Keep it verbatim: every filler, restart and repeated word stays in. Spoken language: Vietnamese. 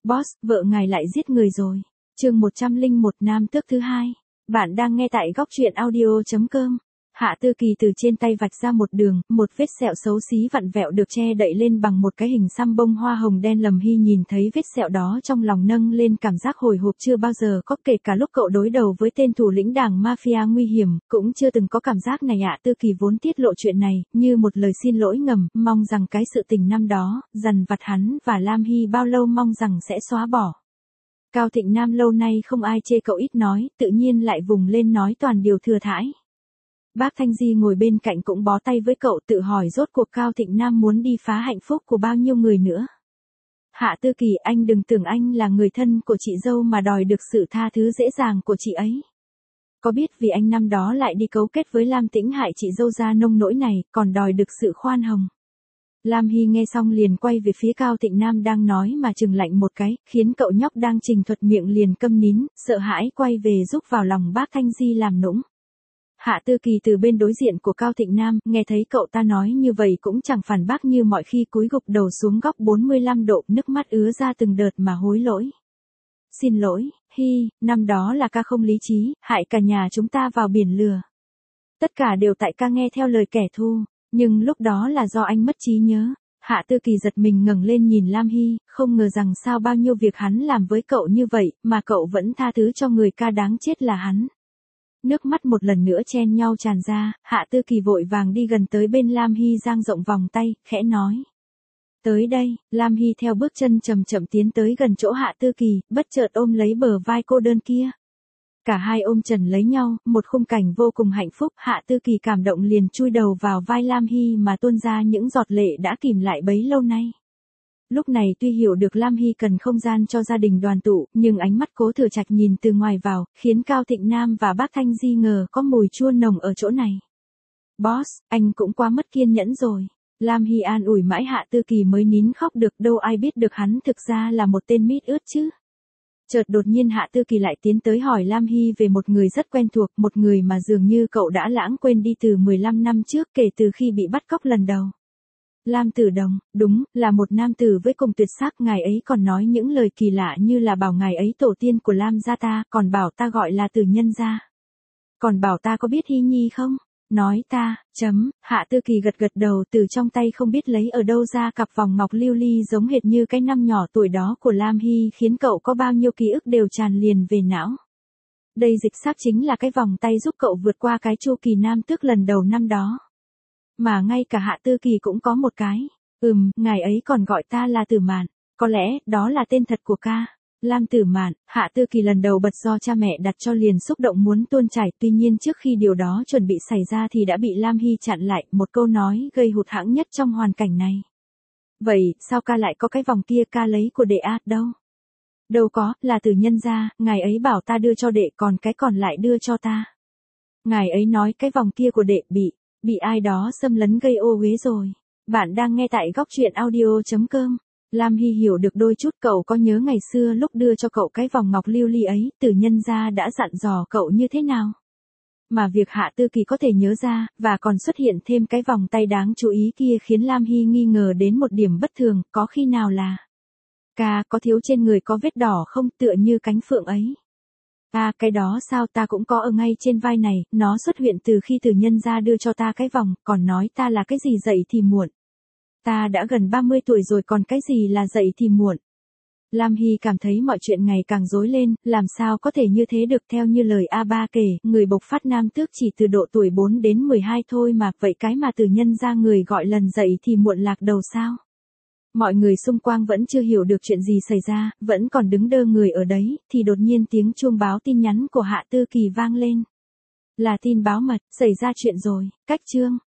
Boss, vợ ngài lại giết người rồi. Chương một trăm lẻ một Nam tước thứ hai. Bạn đang nghe tại góc truyện audio chấm com. Hạ Tư Kỳ từ trên tay vạch ra một đường, một vết sẹo xấu xí vặn vẹo được che đậy lên bằng một cái hình xăm bông hoa hồng đen. Lâm Hy nhìn thấy vết sẹo đó trong lòng nâng lên cảm giác hồi hộp chưa bao giờ có, kể cả lúc cậu đối đầu với tên thủ lĩnh đảng mafia nguy hiểm, cũng chưa từng có cảm giác này. Hạ Tư Kỳ vốn tiết lộ chuyện này, như một lời xin lỗi ngầm, mong rằng cái sự tình năm đó, dằn vặt hắn và Lam Hy bao lâu mong rằng sẽ xóa bỏ. Cao Thịnh Nam lâu nay không ai chê cậu ít nói, tự nhiên lại vùng lên nói toàn điều thừa thãi. Bác Thanh Di ngồi bên cạnh cũng bó tay với cậu, tự hỏi rốt cuộc Cao Thịnh Nam muốn đi phá hạnh phúc của bao nhiêu người nữa. Hạ Tư Kỳ, anh đừng tưởng anh là người thân của chị dâu mà đòi được sự tha thứ dễ dàng của chị ấy. Có biết vì anh năm đó lại đi cấu kết với Lam Tĩnh hại chị dâu ra nông nỗi này, còn đòi được sự khoan hồng. Lam Hy nghe xong liền quay về phía Cao Thịnh Nam đang nói mà chừng lạnh một cái, khiến cậu nhóc đang trình thuật miệng liền câm nín, sợ hãi quay về giúp vào lòng bác Thanh Di làm nũng. Hạ Tư Kỳ từ bên đối diện của Cao Thịnh Nam, nghe thấy cậu ta nói như vậy cũng chẳng phản bác như mọi khi, cúi gục đầu xuống góc bốn mươi lăm độ, nước mắt ứa ra từng đợt mà hối lỗi. Xin lỗi, Hy, năm đó là ca không lý trí, hại cả nhà chúng ta vào biển lừa. Tất cả đều tại ca nghe theo lời kẻ thù, nhưng lúc đó là do anh mất trí nhớ. Hạ Tư Kỳ giật mình ngẩng lên nhìn Lam Hy, không ngờ rằng sao bao nhiêu việc hắn làm với cậu như vậy, mà cậu vẫn tha thứ cho người ca đáng chết là hắn. Nước mắt một lần nữa chen nhau tràn ra, Hạ Tư Kỳ vội vàng đi gần tới bên Lam Hy, dang rộng vòng tay, khẽ nói. Tới đây, Lam Hy theo bước chân chậm chậm tiến tới gần chỗ Hạ Tư Kỳ, bất chợt ôm lấy bờ vai cô đơn kia. Cả hai ôm chầm lấy nhau, một khung cảnh vô cùng hạnh phúc. Hạ Tư Kỳ cảm động liền chui đầu vào vai Lam Hy mà tuôn ra những giọt lệ đã kìm lại bấy lâu nay. Lúc này tuy hiểu được Lam Hy cần không gian cho gia đình đoàn tụ, nhưng ánh mắt Cố Thừa Trạch nhìn từ ngoài vào, khiến Cao Thịnh Nam và bác Thanh Di ngờ có mùi chua nồng ở chỗ này. Boss, anh cũng quá mất kiên nhẫn rồi. Lam Hy an ủi mãi Hạ Tư Kỳ mới nín khóc được, đâu ai biết được hắn thực ra là một tên mít ướt chứ. Chợt đột nhiên Hạ Tư Kỳ lại tiến tới hỏi Lam Hy về một người rất quen thuộc, một người mà dường như cậu đã lãng quên đi từ mười lăm năm trước, kể từ khi bị bắt cóc lần đầu. Lam Tử Đồng, đúng, là một nam tử với cùng tuyệt sắc, ngài ấy còn nói những lời kỳ lạ như là bảo ngài ấy tổ tiên của Lam gia ta, còn bảo ta gọi là Tử Nhân gia. Còn bảo ta có biết Hy Nhi không? Nói ta, chấm, Hạ Tư Kỳ gật gật đầu, từ trong tay không biết lấy ở đâu ra cặp vòng ngọc lưu ly giống hệt như cái năm nhỏ tuổi đó của Lam Hy, khiến cậu có bao nhiêu ký ức đều tràn liền về não. Đây dịch xác chính là cái vòng tay giúp cậu vượt qua cái chu kỳ nam tước lần đầu năm đó. Mà ngay cả Hạ Tư Kỳ cũng có một cái. Ừm, ngài ấy còn gọi ta là Tử Mạn, có lẽ đó là tên thật của ca. Lam Tử Mạn, Hạ Tư Kỳ lần đầu bật do cha mẹ đặt cho liền xúc động muốn tuôn chảy, tuy nhiên trước khi điều đó chuẩn bị xảy ra thì đã bị Lam Hy chặn lại, một câu nói gây hụt hẫng nhất trong hoàn cảnh này. Vậy, sao ca lại có cái vòng kia, ca lấy của đệ à, đâu? Đâu có, là Tử Nhân gia, ngài ấy bảo ta đưa cho đệ, còn cái còn lại đưa cho ta. Ngài ấy nói cái vòng kia của đệ bị, bị ai đó xâm lấn gây ô uế rồi. Bạn đang nghe tại góc truyện audio chấm com. Lam Hy hiểu được đôi chút, cậu có nhớ ngày xưa lúc đưa cho cậu cái vòng ngọc lưu ly ấy, Tử Nhân gia đã dặn dò cậu như thế nào? Mà việc Hạ Tư Kỳ có thể nhớ ra, và còn xuất hiện thêm cái vòng tay đáng chú ý kia khiến Lam Hy nghi ngờ đến một điểm bất thường, có khi nào là ca có thiếu trên người có vết đỏ không, tựa như cánh phượng ấy. À, cái đó sao, ta cũng có ở ngay trên vai này, nó xuất hiện từ khi Tử Nhân gia đưa cho ta cái vòng, còn nói ta là cái gì dậy thì muộn. Ta đã gần ba mươi tuổi rồi, còn cái gì là dậy thì muộn. Lam Hy cảm thấy mọi chuyện ngày càng rối lên, làm sao có thể như thế được. Theo như lời A Ba kể, người bộc phát nam tước chỉ từ độ tuổi bốn đến mười hai thôi mà, vậy cái mà Tử Nhân gia người gọi lần dậy thì muộn lạc đầu sao? Mọi người xung quanh vẫn chưa hiểu được chuyện gì xảy ra, vẫn còn đứng đơ người ở đấy, thì đột nhiên tiếng chuông báo tin nhắn của Hạ Tư Kỳ vang lên. Là tin báo mật, xảy ra chuyện rồi, cách chương.